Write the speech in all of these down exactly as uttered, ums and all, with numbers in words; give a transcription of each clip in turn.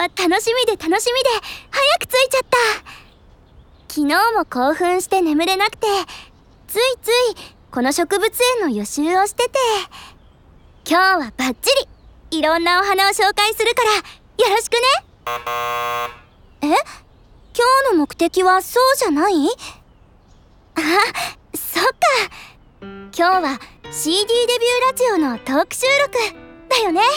は楽しみで楽しみで早く着いちゃった。昨日も興奮して眠れなくて、ついついこの植物園の予習をしてて、今日はバッチリいろんなお花を紹介するからよろしくね。え？今日の目的はそうじゃない？あ、そっか。今日は シーディー デビューラジオのトーク収録だよね。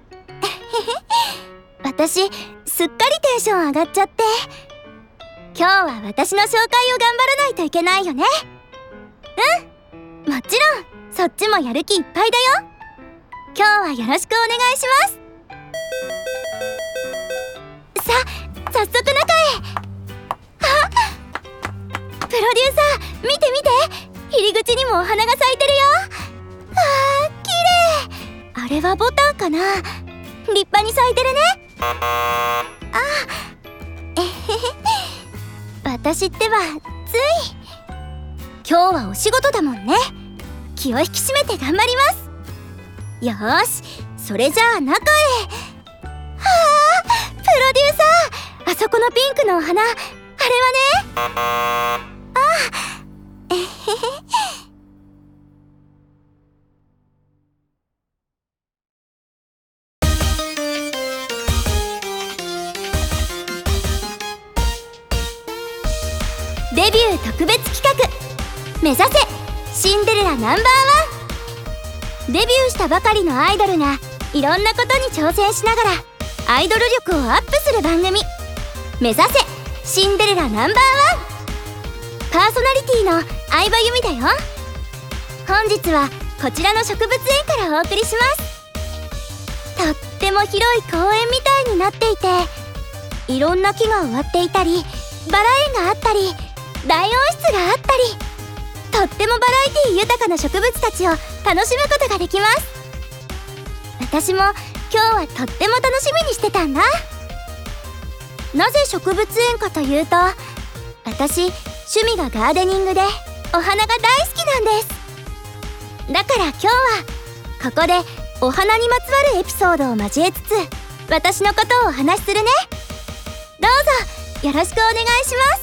私すっかりテンション上がっちゃって、今日は私の紹介を頑張らないといけないよね。うん、もちろんそっちもやる気いっぱいだよ。今日はよろしくお願いします。さ、早速中へ。あ、プロデューサー見て見て、入り口にもお花が咲いてるよ。あー、綺麗。あれはボタンかな。立派に咲いてるね。あ、えへへ。私ってはつい。今日はお仕事だもんね。気を引き締めて頑張ります。よーし、それじゃあ中へ。はあ、プロデューサー、あそこのピンクのお花、あれはね。あ、えへへ。デビュー特別企画、目指せシンデレラナンバーワン。デビューしたばかりのアイドルがいろんなことに挑戦しながらアイドル力をアップする番組、目指せシンデレラナンバーワン。パーソナリティの相葉由美だよ。本日はこちらの植物園からお送りします。とっても広い公園みたいになっていて、いろんな木が植わっていたり、バラ園があったり、大温室があったり、とってもバラエティ豊かな植物たちを楽しむことができます。私も今日はとっても楽しみにしてたんだ。なぜ植物園かというと、私趣味がガーデニングでお花が大好きなんです。だから今日はここでお花にまつわるエピソードを交えつつ、私のことをお話しするね。どうぞよろしくお願いします。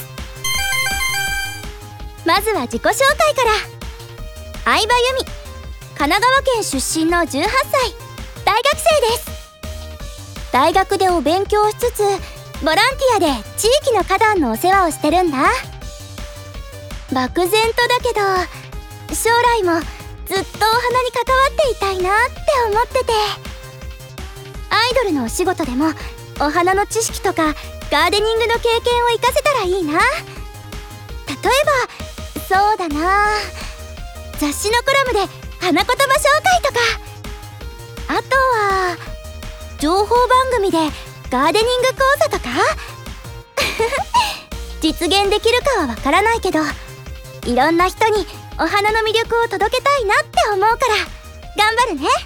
まずは自己紹介から。相葉由美、神奈川県出身のじゅうはっさい、大学生です。大学でお勉強しつつ、ボランティアで地域の花壇のお世話をしてるんだ。漠然とだけど、将来もずっとお花に関わっていたいなって思ってて、アイドルのお仕事でもお花の知識とかガーデニングの経験を生かせたらいいな。例えばそうだな、雑誌のコラムで花言葉紹介とか、あとは情報番組でガーデニング講座とか。実現できるかはわからないけど、いろんな人にお花の魅力を届けたいなって思うから頑張るね。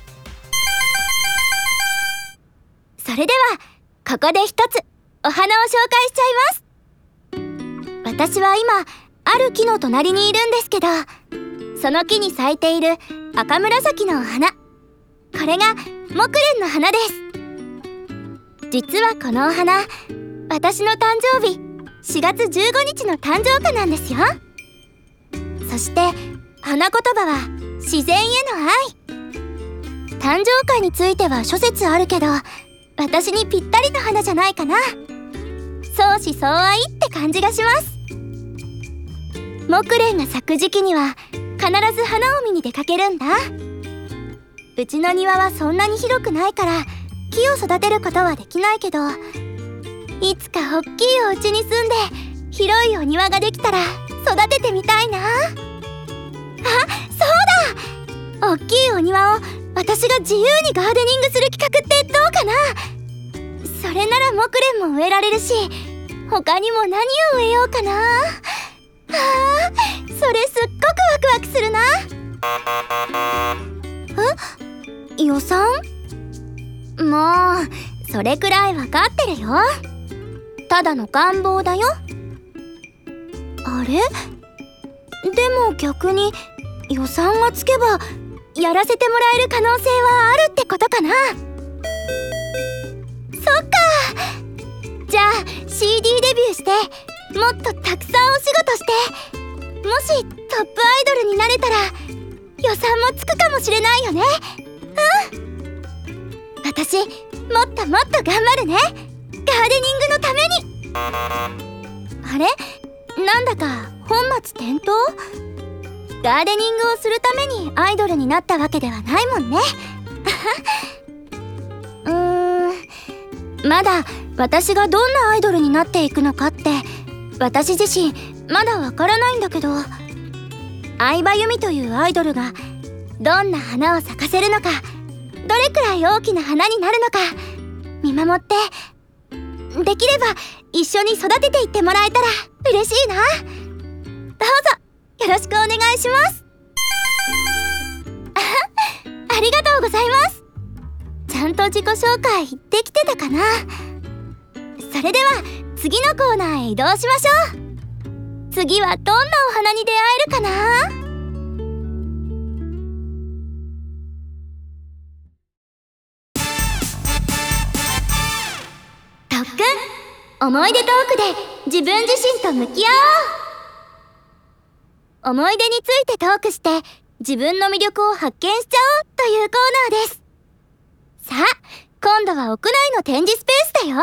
それではここで一つお花を紹介しちゃいます。私は今ある木の隣にいるんですけど、その木に咲いている赤紫のお花、これが木蓮の花です。実はこのお花、私の誕生日しがつじゅうごにちの誕生花なんですよ。そして花言葉は自然への愛。誕生花については諸説あるけど、私にぴったりの花じゃないかな。相思相愛って感じがします。木蓮が咲く時期には必ず花を見に出かけるんだ。うちの庭はそんなに広くないから木を育てることはできないけど、いつか大きいお家に住んで広いお庭ができたら育ててみたいな。あ、そうだ、大きいお庭を私が自由にガーデニングする企画ってどうかな。それなら木蓮も植えられるし、他にも何を植えようかな。はあ、それすっごくワクワクするな。え？予算？もうそれくらいわかってるよ。ただの願望だよ。あれ？でも逆に予算がつけばやらせてもらえる可能性はあるってことかな。そっか、 じゃあ シーディー デビューしてもっとたくさんお仕事して、もしトップアイドルになれたら予算もつくかもしれないよね。うん、私もっともっと頑張るね、ガーデニングのために。あれ、なんだか本末転倒。ガーデニングをするためにアイドルになったわけではないもんね。うーん、まだ私がどんなアイドルになっていくのかって私自身まだわからないんだけど、相葉由美というアイドルがどんな花を咲かせるのか、どれくらい大きな花になるのか見守って、できれば一緒に育てていってもらえたら嬉しいな。どうぞよろしくお願いします。あ、ありがとうございます。ちゃんと自己紹介できてたかな。それでは次のコーナーへ移動しましょう。次はどんなお花に出会えるかな。特訓、思い出トークで自分自身と向き合おう。思い出についてトークして自分の魅力を発見しちゃおうというコーナーです。さあ、今度は屋内の展示スペースだよ。は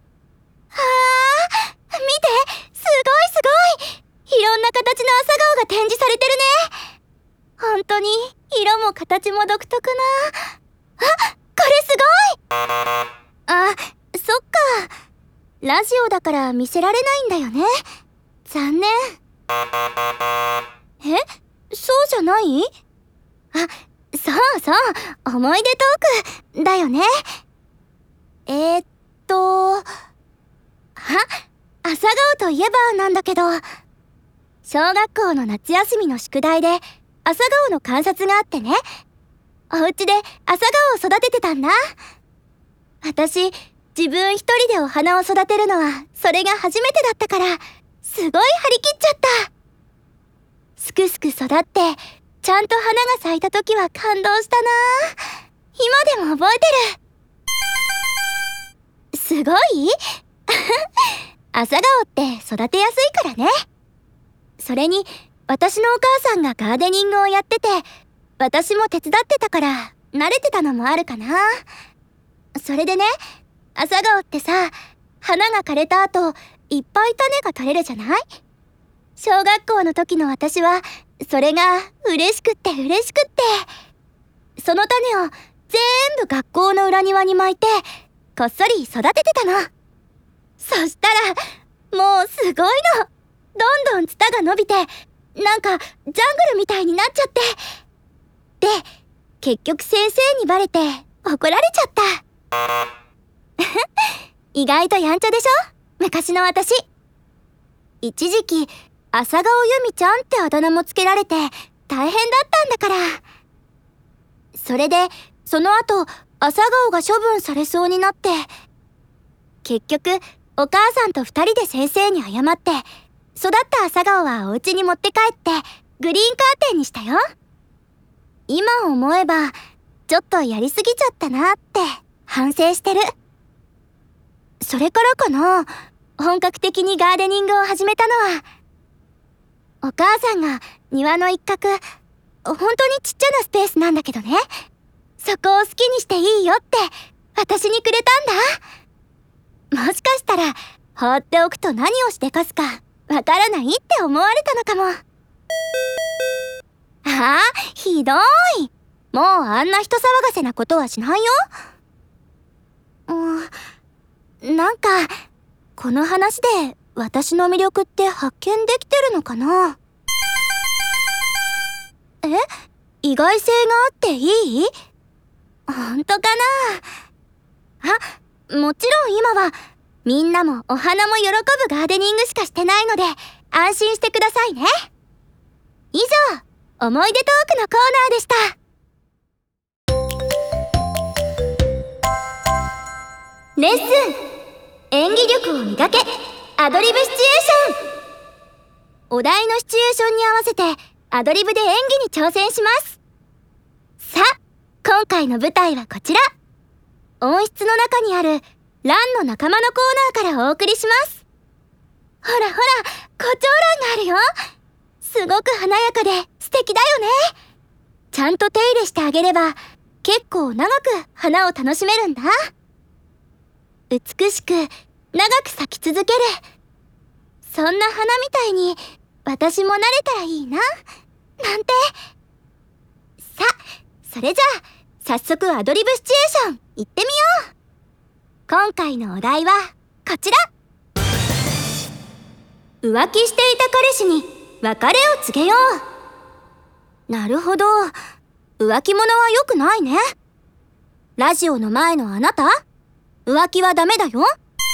あ、見て、すごいすごい、いろんな形の朝顔が展示されてるね。本当に色も形も独特な。あ、これすごい。あ、そっか、ラジオだから見せられないんだよね。残念。え、そうじゃない？あ、そうそう、思い出トークだよね。えー、っとあ、朝顔といえばなんだけど、小学校の夏休みの宿題で朝顔の観察があってね、お家で朝顔を育ててたんだ。私、自分一人でお花を育てるのはそれが初めてだったから、すごい張り切っちゃった。すくすく育ってちゃんと花が咲いた時は感動したな。今でも覚えてる。すごい朝顔って育てやすいからね。それに私のお母さんがガーデニングをやってて、私も手伝ってたから慣れてたのもあるかな。それでね、朝顔ってさ、花が枯れた後いっぱい種が取れるじゃない？小学校の時の私はそれが嬉しくって嬉しくって、その種を全部学校の裏庭に巻いてこっそり育ててたの。そしたらもうすごいの。どんどんツタが伸びて、なんかジャングルみたいになっちゃって、で結局先生にバレて怒られちゃった意外とやんちゃでしょ、昔の私。一時期朝顔由美ちゃんってあだ名もつけられて大変だったんだから。それでその後朝顔が処分されそうになって、結局お母さんと二人で先生に謝って、育った朝顔はお家に持って帰ってグリーンカーテンにしたよ。今思えばちょっとやりすぎちゃったなって反省してる。それからかな、本格的にガーデニングを始めたのは、お母さんが庭の一角、本当にちっちゃなスペースなんだけどね、そこを好きにしていいよって私にくれたんだ。もしかしたら放っておくと何をしでかすかわからないって思われたのかも。ああ、ひどい。もうあんな人騒がせなことはしないよ。うん、なんかこの話で私の魅力って発見できてるのかな。え？意外性があっていい？本当かな。あ、もちろん今はみんなもお花も喜ぶガーデニングしかしてないので安心してくださいね。以上、思い出トークのコーナーでした。レッスン、演技力を磨け、アドリブシチュエーション。お題のシチュエーションに合わせてアドリブで演技に挑戦します。さあ、今回の舞台はこちら。温室の中にあるラランの仲間のコーナーからお送りします。ほらほら、胡蝶蘭があるよ。すごく華やかで素敵だよね。ちゃんと手入れしてあげれば結構長く花を楽しめるんだ。美しく長く咲き続ける、そんな花みたいに私もなれたらいいな、なんて。さあ、それじゃあ早速アドリブシチュエーション行ってみよう。今回のお題はこちら。浮気していた彼氏に別れを告げよう。なるほど、浮気者は良くないね。ラジオの前のあなた、浮気はダメだよ。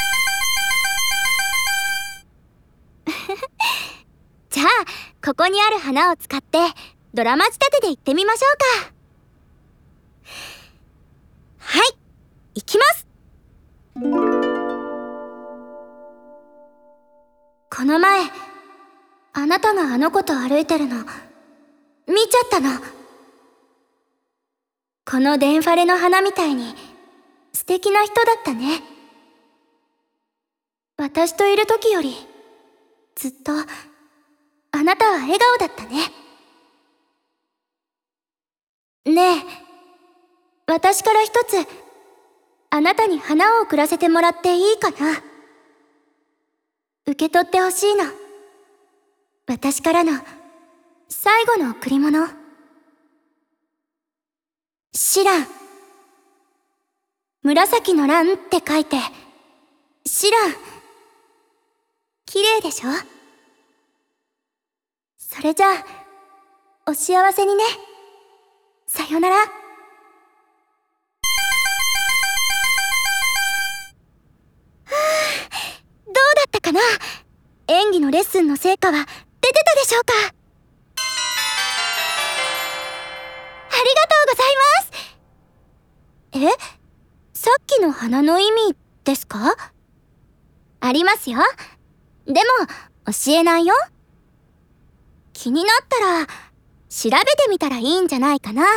じゃあここにある花を使ってドラマ仕立てで行ってみましょうか。はい、行きます。この前あなたがあの子と歩いてるの見ちゃったの。このデンファレの花みたいに素敵な人だったね。私といる時よりずっとあなたは笑顔だったね。ねえ、私から一つあなたに花を贈らせてもらっていいかな。受け取ってほしいの。私からの最後の贈り物。シラン。紫の蘭って書いてシラン。綺麗でしょ。それじゃあお幸せにね。さよなら。はあ、どうだったかな。演技のレッスンの成果は出てたでしょうか。ありがとうございます。え、さっきの花の意味ですか？ありますよ。でも教えないよ。気になったら調べてみたらいいんじゃないかな。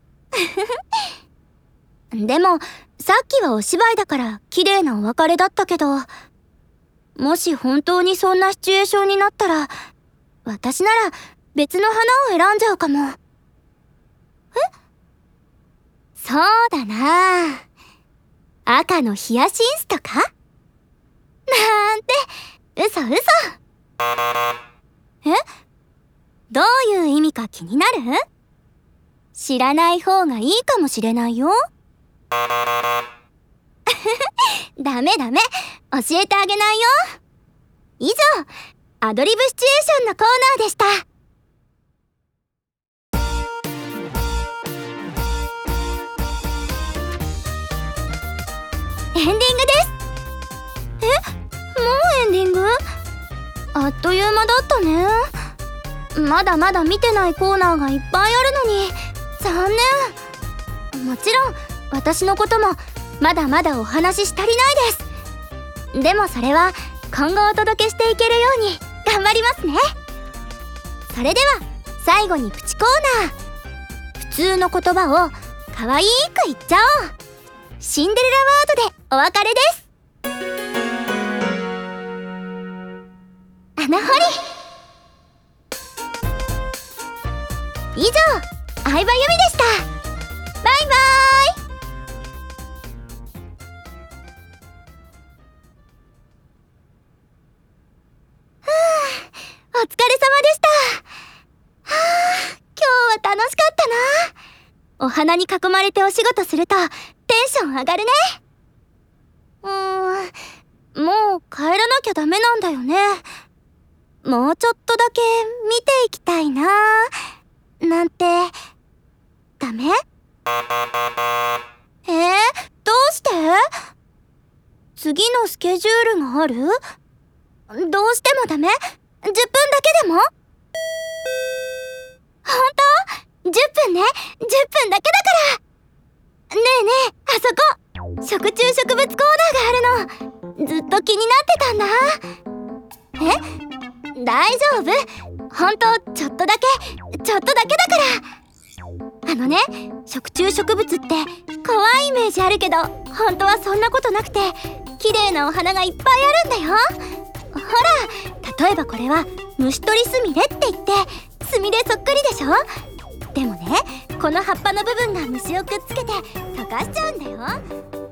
でもさっきはお芝居だから綺麗なお別れだったけど、もし本当にそんなシチュエーションになったら私なら別の花を選んじゃうかも。え？そうだな、赤のヒヤシンスとかなんて。嘘嘘。え？どういう意味か気になる？知らない方がいいかもしれないよ。ダメダメ、教えてあげないよ。以上、アドリブシチュエーションのコーナーでした。エンディングです。え？もうエンディング？あっという間だったね。まだまだ見てないコーナーがいっぱいあるのに残念。もちろん私のこともまだまだお話し足りないです。でもそれは今後お届けしていけるように頑張りますね。それでは最後にプチコーナー。普通の言葉をかわいく言っちゃおう。シンデレラワードでお別れです。穴掘り。以上、相葉由美でした。バイバーイ。ふぅ、お疲れ様でした。はぁ、今日は楽しかったな。お花に囲まれてお仕事するとテンション上がるね。うーん、もう帰らなきゃダメなんだよね。もうちょっとだけ見ていきたいななんて。ダメ？えー、どうして？次のスケジュールがある？どうしてもダメ？じゅっぷんだけでも？ほんと？じゅっぷんね。じゅっぷんだけだから。ねえねえ、あそこ食虫植物コーナーがあるの。ずっと気になってたんだ。え？大丈夫。ほんとちょっとだけちょっとだけだから。あのね、食虫植物って怖いイメージあるけど本当はそんなことなくて、 綺麗なお花がいっぱいあるんだよ。ほら、例えばこれは虫取りスミレって言ってスミレそっくりでしょ。でもね、この葉っぱの部分が虫をくっつけて溶かしちゃうんだよ。